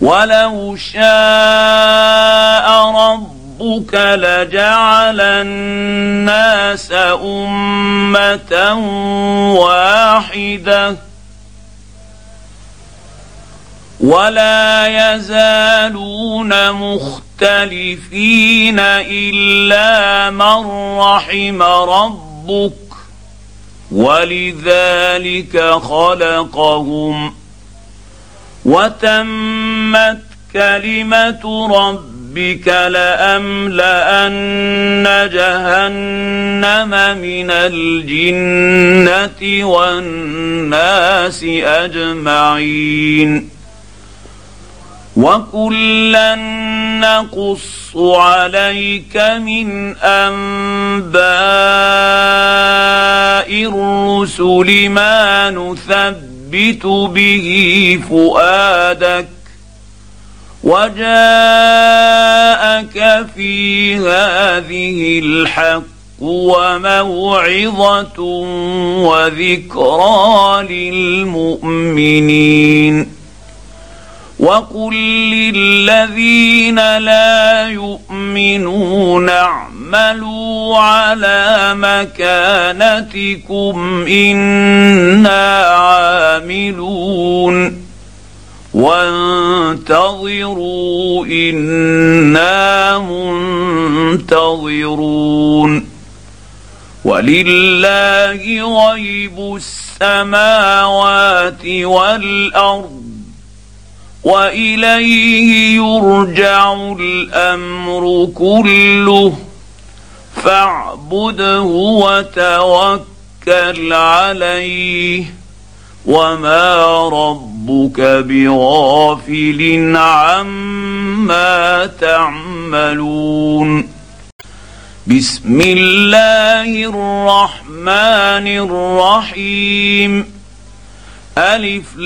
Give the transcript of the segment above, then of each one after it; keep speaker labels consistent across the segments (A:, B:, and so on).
A: ولو شاء ربك لجعل الناس أمة واحدة ولا يزالون مختلفين إلا من رحم ربك ولذلك خلقهم وتمت كلمة ربك لأملأن جهنم من الجنة والناس أجمعين وكلا نقص عليك من أنباء الرسل ما نثبت به فؤادك وجاءك في هذه الحق وموعظة وذكرى للمؤمنين وقل للذين لا يؤمنون اعملوا على مكانتكم إنا عاملون وانتظروا إنا منتظرون ولله غيب السماوات والأرض وإليه يرجع الأمر كله فاعبده وتوكل عليه وما ربك بغافل عما تعملون بسم الله الرحمن الرحيم ألف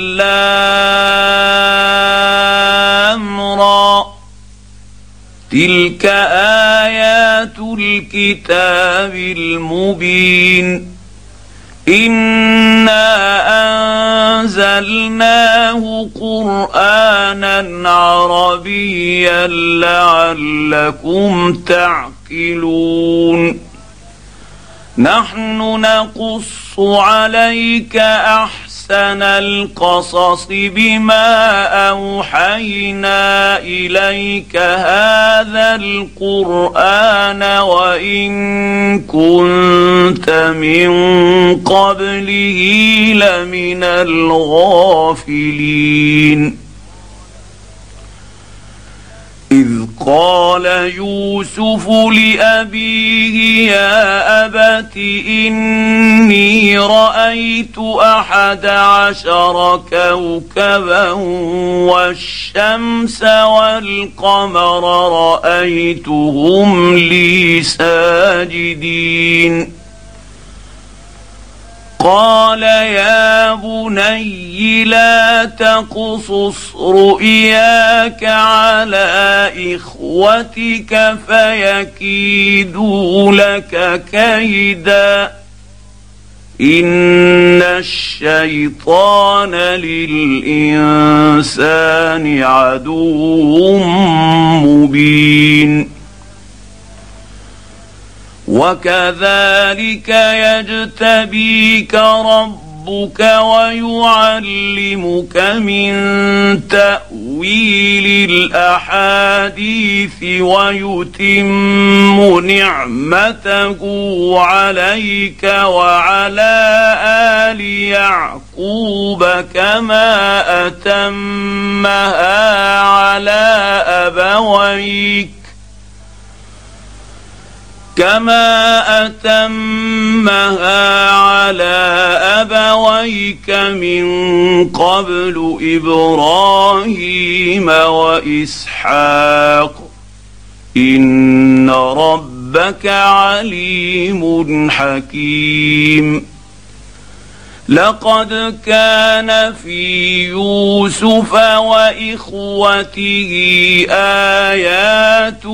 A: لام را تلك آيات الكتاب المبين إنا أنزلناه قرآنا عربيا لعلكم تعقلون نحن نقص عليك أحسن القصص بما أوحينا إليك هذا القرآن وإن كنت من قبله لمن الغافلين إذ قال يوسف لأبيه يا أبت إني رأيت 11 كوكبا والشمس والقمر رأيتهم لي ساجدين قال يا بني لا تقصص رؤياك على إخوتك فيكيدوا لك كيدا إن الشيطان للإنسان عدو مبين وكذلك يجتبيك ربك ويعلمك من تأويل الأحاديث ويتم نعمته عليك وعلى آل يعقوب كما أتمها على أبويك من قبل إبراهيم وإسحاق إن ربك عليم حكيم لقد كان في يوسف وإخوته آيات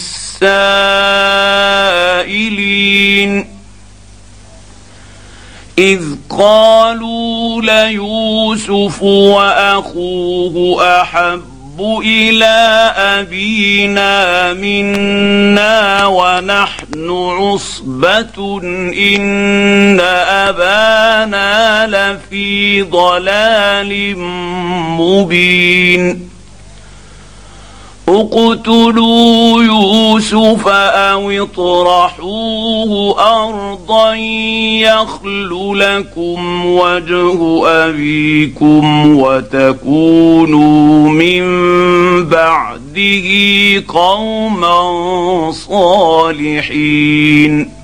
A: للسائلين إذ قالوا ليوسف وأخوه أحب إلى أبينا منا ونحن عصبة إن أبانا لفي ضلال مبين اقتلوا يوسف أو اطرحوه أرضا يخل لكم وجه أبيكم وتكونوا من بعده قوما صالحين